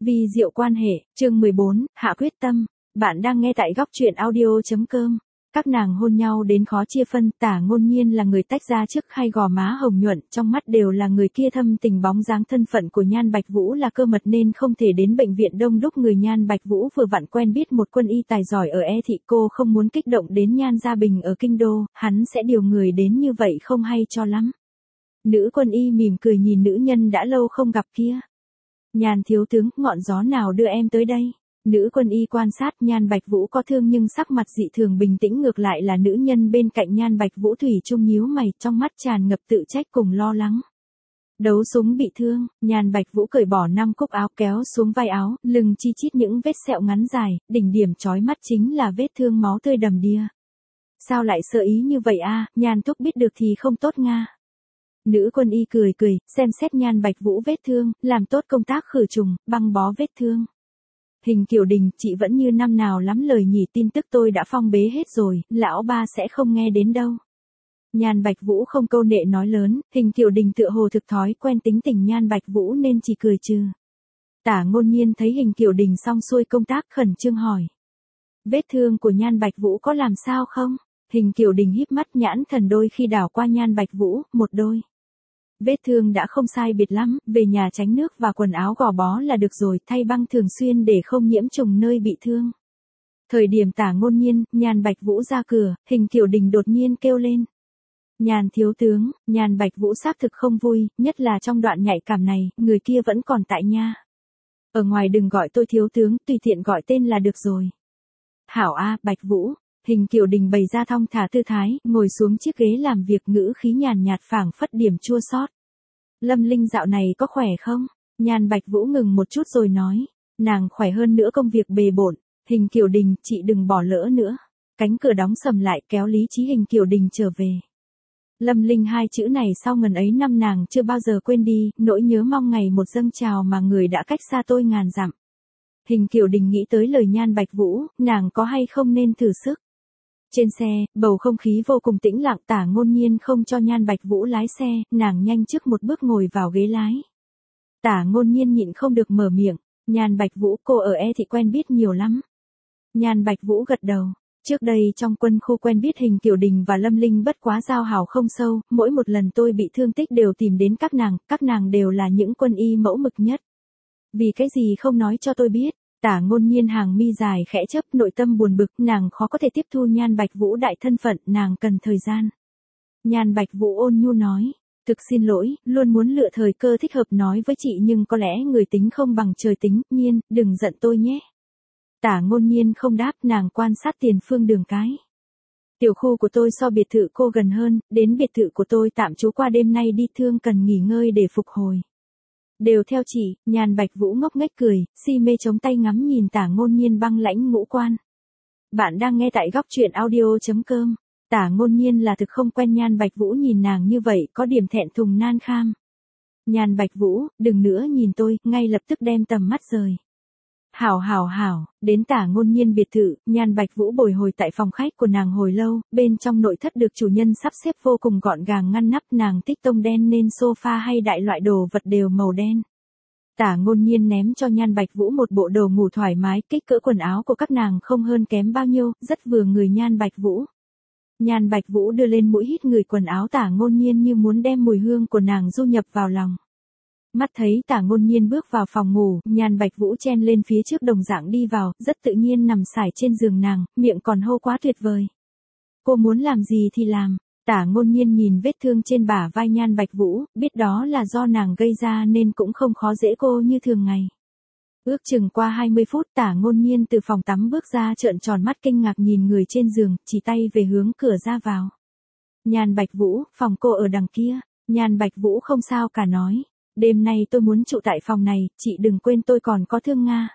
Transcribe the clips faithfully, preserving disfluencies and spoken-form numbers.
Vi diệu quan hệ, chương mười bốn, hạ quyết tâm. Bạn đang nghe tại góc truyện audio chấm com. Các nàng hôn nhau đến khó chia phân, Tả Ngôn Nhiên là người tách ra trước, hay gò má hồng nhuận, trong mắt đều là người kia thâm tình bóng dáng. Thân phận của Nhan Bạch Vũ là cơ mật nên không thể đến bệnh viện đông đúc người. Nhan Bạch Vũ vừa vặn quen biết một quân y tài giỏi ở E thị, cô không muốn kích động đến Nhan Gia Bình ở kinh đô, hắn sẽ điều người đến như vậy không hay cho lắm. Nữ quân y mỉm cười nhìn nữ nhân đã lâu không gặp kia. Nhan thiếu tướng, ngọn gió nào đưa em tới đây? Nữ quân y quan sát Nhan Bạch Vũ có thương nhưng sắc mặt dị thường bình tĩnh, ngược lại là nữ nhân bên cạnh Nhan Bạch Vũ thủy chung nhíu mày, trong mắt tràn ngập tự trách cùng lo lắng. Đấu súng bị thương, Nhan Bạch Vũ cởi bỏ năm cúc áo kéo xuống vai áo, lưng chi chít những vết sẹo ngắn dài, đỉnh điểm chói mắt chính là vết thương máu tươi đầm đìa. Sao lại sơ ý như vậy a? Nhan thúc biết được thì không tốt nga. Nữ quân y cười cười, xem xét Nhan Bạch Vũ vết thương, làm tốt công tác khử trùng, băng bó vết thương. Hình Kiều Đình, chị vẫn như năm nào lắm lời nhỉ, tin tức tôi đã phong bế hết rồi, lão ba sẽ không nghe đến đâu. Nhan Bạch Vũ không câu nệ nói lớn, Hình Kiều Đình tựa hồ thực thói quen tính tình Nhan Bạch Vũ nên chỉ cười trừ. Tả Ngôn Nhiên thấy Hình Kiều Đình xong xuôi công tác khẩn trương hỏi. Vết thương của Nhan Bạch Vũ có làm sao không? Hình Kiều Đình híp mắt, nhãn thần đôi khi đảo qua Nhan Bạch Vũ, một đôi. Vết thương đã không sai biệt lắm, về nhà tránh nước và quần áo gò bó là được rồi, thay băng thường xuyên để không nhiễm trùng nơi bị thương. Thời điểm Tả Ngôn Nhiên, Nhan Bạch Vũ ra cửa, Hình Kiều Đình đột nhiên kêu lên. Nhan thiếu tướng, Nhan Bạch Vũ xác thực không vui, nhất là trong đoạn nhạy cảm này, người kia vẫn còn tại nha. Ở ngoài đừng gọi tôi thiếu tướng, tùy tiện gọi tên là được rồi. Hảo a, Bạch Vũ. Hình Kiều Đình bày ra thong thả tư thái, ngồi xuống chiếc ghế làm việc, ngữ khí nhàn nhạt phảng phất điểm chua xót. Lâm Linh dạo này có khỏe không? Nhan Bạch Vũ ngừng một chút rồi nói. Nàng khỏe hơn nữa, công việc bề bộn. Hình Kiều Đình, chị đừng bỏ lỡ nữa. Cánh cửa đóng sầm lại, kéo lý trí Hình Kiều Đình trở về. Lâm Linh hai chữ này sau ngần ấy năm nàng chưa bao giờ quên đi, nỗi nhớ mong ngày một dâng trào mà người đã cách xa tôi ngàn dặm. Hình Kiều Đình nghĩ tới lời Nhan Bạch Vũ, nàng có hay không nên thử sức. Trên xe, bầu không khí vô cùng tĩnh lặng, Tả Ngôn Nhiên không cho Nhan Bạch Vũ lái xe, nàng nhanh trước một bước ngồi vào ghế lái. Tả Ngôn Nhiên nhịn không được mở miệng, Nhan Bạch Vũ, cô ở E thị quen biết nhiều lắm. Nhan Bạch Vũ gật đầu, trước đây trong quân khu quen biết Hình Kiều Đình và Lâm Linh bất quá giao hảo không sâu, mỗi một lần tôi bị thương tích đều tìm đến các nàng, các nàng đều là những quân y mẫu mực nhất. Vì cái gì không nói cho tôi biết? Tả Ngôn Nhiên hàng mi dài khẽ chớp, nội tâm buồn bực, nàng khó có thể tiếp thu Nhan Bạch Vũ đại thân phận, nàng cần thời gian. Nhan Bạch Vũ ôn nhu nói, thực xin lỗi, luôn muốn lựa thời cơ thích hợp nói với chị nhưng có lẽ người tính không bằng trời tính, Nhiên, đừng giận tôi nhé. Tả Ngôn Nhiên không đáp, nàng quan sát tiền phương đường cái. Tiểu khu của tôi so biệt thự cô gần hơn, đến biệt thự của tôi tạm trú qua đêm nay đi, thương cần nghỉ ngơi để phục hồi. Đều theo chị. Nhan Bạch Vũ ngốc nghếch cười, si mê chống tay ngắm nhìn Tả Ngôn Nhiên băng lãnh ngũ quan. Bạn đang nghe tại góc truyện audio chấm com. Tả Ngôn Nhiên là thực không quen Nhan Bạch Vũ nhìn nàng như vậy, có điểm thẹn thùng nan kham. Nhan Bạch Vũ, đừng nữa nhìn tôi, ngay lập tức đem tầm mắt rời. Hảo hảo hảo, đến Tả Ngôn Nhiên biệt thự, Nhan Bạch Vũ bồi hồi tại phòng khách của nàng hồi lâu, bên trong nội thất được chủ nhân sắp xếp vô cùng gọn gàng ngăn nắp, nàng thích tông đen nên sofa hay đại loại đồ vật đều màu đen. Tả Ngôn Nhiên ném cho Nhan Bạch Vũ một bộ đồ ngủ thoải mái, kích cỡ quần áo của các nàng không hơn kém bao nhiêu, rất vừa người Nhan Bạch Vũ. Nhan Bạch Vũ đưa lên mũi hít người quần áo Tả Ngôn Nhiên như muốn đem mùi hương của nàng du nhập vào lòng. Mắt thấy Tả Ngôn Nhiên bước vào phòng ngủ, Nhan Bạch Vũ chen lên phía trước đồng dạng đi vào, rất tự nhiên nằm sải trên giường nàng, miệng còn hô quá tuyệt vời. Cô muốn làm gì thì làm. Tả Ngôn Nhiên nhìn vết thương trên bả vai Nhan Bạch Vũ, biết đó là do nàng gây ra nên cũng không khó dễ cô như thường ngày. Ước chừng qua hai mươi phút, Tả Ngôn Nhiên từ phòng tắm bước ra, trợn tròn mắt kinh ngạc nhìn người trên giường, chỉ tay về hướng cửa ra vào. Nhan Bạch Vũ, phòng cô ở đằng kia. Nhan Bạch Vũ không sao cả nói. Đêm nay tôi muốn trụ tại phòng này, chị đừng quên tôi còn có thương Nga.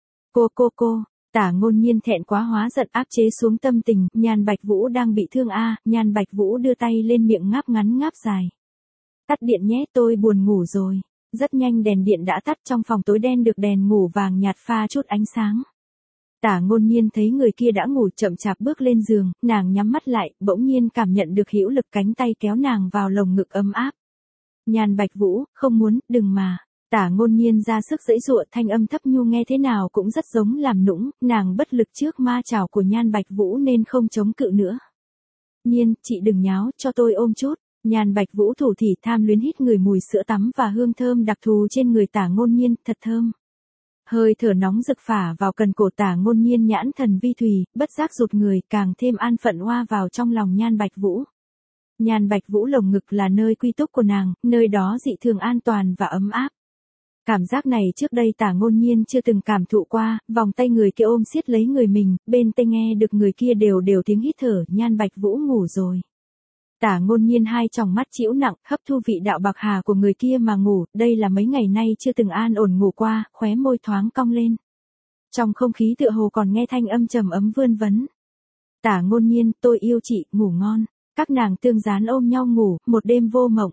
Cô cô cô, Tả Ngôn Nhiên thẹn quá hóa giận áp chế xuống tâm tình, Nhan Bạch Vũ đang bị thương a. Nhan Bạch Vũ đưa tay lên miệng ngáp ngắn ngáp dài. Tắt điện nhé, tôi buồn ngủ rồi. Rất nhanh đèn điện đã tắt, trong phòng tối đen được đèn ngủ vàng nhạt pha chút ánh sáng. Tả Ngôn Nhiên thấy người kia đã ngủ, chậm chạp bước lên giường, nàng nhắm mắt lại, bỗng nhiên cảm nhận được hữu lực cánh tay kéo nàng vào lồng ngực ấm áp. Nhan Bạch Vũ, không muốn, đừng mà. Tả Ngôn Nhiên ra sức giãy giụa, thanh âm thấp nhu nghe thế nào cũng rất giống làm nũng, nàng bất lực trước ma chảo của Nhan Bạch Vũ nên không chống cự nữa. Nhiên, chị đừng nháo, cho tôi ôm chút. Nhan Bạch Vũ thủ thỉ tham luyến hít người mùi sữa tắm và hương thơm đặc thù trên người Tả Ngôn Nhiên, thật thơm. Hơi thở nóng rực phả vào cần cổ Tả Ngôn Nhiên, nhãn thần vi thùy, bất giác rụt người, càng thêm an phận hoa vào trong lòng Nhan Bạch Vũ. Nhan Bạch Vũ lồng ngực là nơi quy túc của nàng, nơi đó dị thường an toàn và ấm áp. Cảm giác này trước đây Tả Ngôn Nhiên chưa từng cảm thụ qua, vòng tay người kia ôm siết lấy người mình, bên tai nghe được người kia đều đều tiếng hít thở, Nhan Bạch Vũ ngủ rồi. Tả Ngôn Nhiên hai tròng mắt trĩu nặng, hấp thu vị đạo bạc hà của người kia mà ngủ, đây là mấy ngày nay chưa từng an ổn ngủ qua, khóe môi thoáng cong lên. Trong không khí tựa hồ còn nghe thanh âm trầm ấm vươn vấn. Tả Ngôn Nhiên, tôi yêu chị, ngủ ngon. Các nàng tương dán ôm nhau ngủ, một đêm vô mộng.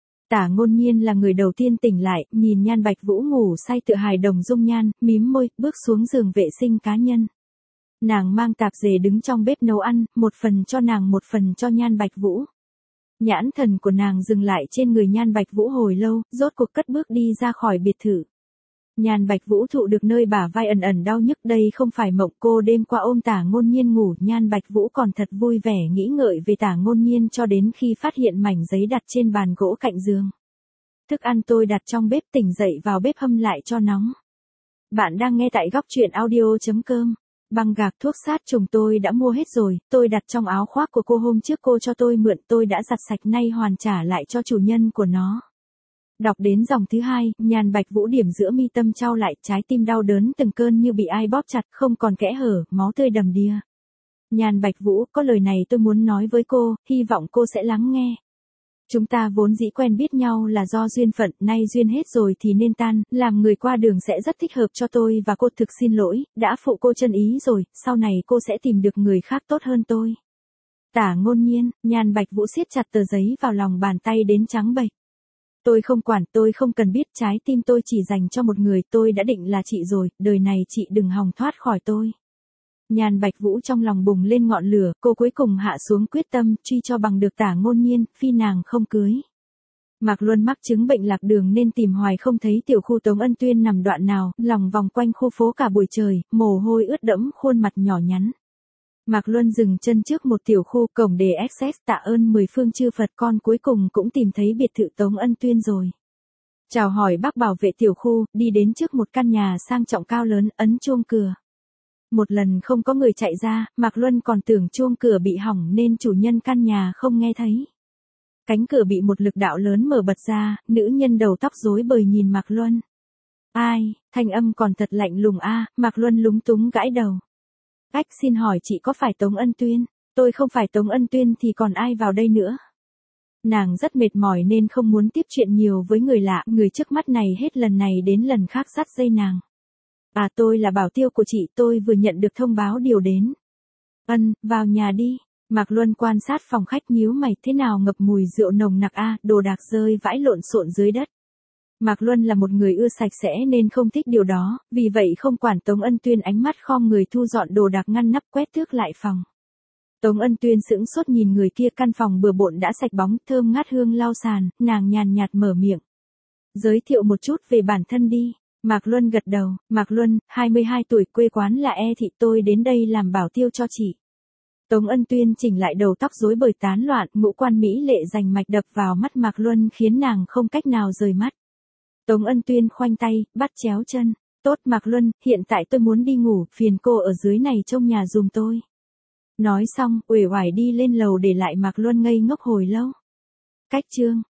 Tả Ngôn Nhiên là người đầu tiên tỉnh lại, nhìn Nhan Bạch Vũ ngủ say tựa hài đồng dung nhan, mím môi, bước xuống giường vệ sinh cá nhân. Nàng mang tạp dề đứng trong bếp nấu ăn, một phần cho nàng một phần cho Nhan Bạch Vũ. Nhãn thần của nàng dừng lại trên người Nhan Bạch Vũ hồi lâu, rốt cuộc cất bước đi ra khỏi biệt thự. Nhan Bạch Vũ thụ được nơi bả vai ẩn ẩn đau nhức, đây không phải mộng, cô đêm qua ôm Tả Ngôn Nhiên ngủ, Nhan Bạch Vũ còn thật vui vẻ nghĩ ngợi về Tả Ngôn Nhiên cho đến khi phát hiện mảnh giấy đặt trên bàn gỗ cạnh giường. Thức ăn tôi đặt trong bếp, tỉnh dậy vào bếp hâm lại cho nóng. Bạn đang nghe tại góc truyện audio chấm com. Băng gạc thuốc sát trùng tôi đã mua hết rồi, tôi đặt trong áo khoác của cô hôm trước cô cho tôi mượn, tôi đã giặt sạch nay hoàn trả lại cho chủ nhân của nó. Đọc đến dòng thứ hai, Nhan Bạch Vũ điểm giữa mi tâm trao lại, trái tim đau đớn từng cơn như bị ai bóp chặt, không còn kẽ hở, máu tươi đầm đìa. Nhan Bạch Vũ, có lời này tôi muốn nói với cô, hy vọng cô sẽ lắng nghe. Chúng ta vốn dĩ quen biết nhau là do duyên phận, nay duyên hết rồi thì nên tan, làm người qua đường sẽ rất thích hợp cho tôi và cô, thực xin lỗi, đã phụ cô chân ý rồi, sau này cô sẽ tìm được người khác tốt hơn tôi. Tả Ngôn Nhiên, Nhan Bạch Vũ siết chặt tờ giấy vào lòng bàn tay đến trắng bệch. Tôi không quản, tôi không cần biết, trái tim tôi chỉ dành cho một người, tôi đã định là chị rồi, đời này chị đừng hòng thoát khỏi tôi. Nhan Bạch Vũ trong lòng bùng lên ngọn lửa, cô cuối cùng hạ xuống quyết tâm, truy cho bằng được Tả Ngôn Nhiên, phi nàng không cưới. Mạc Luân mắc chứng bệnh lạc đường nên tìm hoài không thấy tiểu khu Tống Ân Tuyên nằm đoạn nào, lòng vòng quanh khu phố cả buổi trời, mồ hôi ướt đẫm khuôn mặt nhỏ nhắn. Mạc Luân dừng chân trước một tiểu khu, cổng đề ích ét, tạ ơn mười phương chư Phật, con cuối cùng cũng tìm thấy biệt thự Tống Ân Tuyên rồi. Chào hỏi bác bảo vệ tiểu khu, đi đến trước một căn nhà sang trọng cao lớn, ấn chuông cửa. Một lần không có người chạy ra, Mạc Luân còn tưởng chuông cửa bị hỏng nên chủ nhân căn nhà không nghe thấy. Cánh cửa bị một lực đạo lớn mở bật ra, nữ nhân đầu tóc rối bời nhìn Mạc Luân. Ai, thanh âm còn thật lạnh lùng a, Mạc Luân lúng túng gãi đầu. Ách, xin hỏi chị có phải Tống Ân Tuyên? Tôi không phải Tống Ân Tuyên thì còn ai vào đây nữa? Nàng rất mệt mỏi nên không muốn tiếp chuyện nhiều với người lạ, người trước mắt này hết lần này đến lần khác dắt dây nàng. À, tôi là bảo tiêu của chị, tôi vừa nhận được thông báo điều đến. Ân, vào nhà đi. Mạc Luân quan sát phòng khách nhíu mày, thế nào ngập mùi rượu nồng nặc a, đồ đạc rơi vãi lộn xộn dưới đất. Mạc Luân là một người ưa sạch sẽ nên không thích điều đó, vì vậy không quản Tống Ân Tuyên, ánh mắt khom người thu dọn đồ đạc ngăn nắp quét tước lại phòng. Tống Ân Tuyên sững sốt nhìn người kia, căn phòng bừa bộn đã sạch bóng, thơm ngát hương lau sàn, nàng nhàn nhạt mở miệng. Giới thiệu một chút về bản thân đi. Mạc Luân gật đầu, Mạc Luân, hai mươi hai tuổi, quê quán là E thị, tôi đến đây làm bảo tiêu cho chị. Tống Ân Tuyên chỉnh lại đầu tóc rối bời tán loạn, ngũ quan mỹ lệ rành mạch đập vào mắt Mạc Luân khiến nàng không cách nào rời mắt. Tống Ân Tuyên khoanh tay, bắt chéo chân. Tốt Mạc Luân, hiện tại tôi muốn đi ngủ, phiền cô ở dưới này trông nhà giùm tôi. Nói xong, uể oải đi lên lầu để lại Mạc Luân ngây ngốc hồi lâu. Cách chương.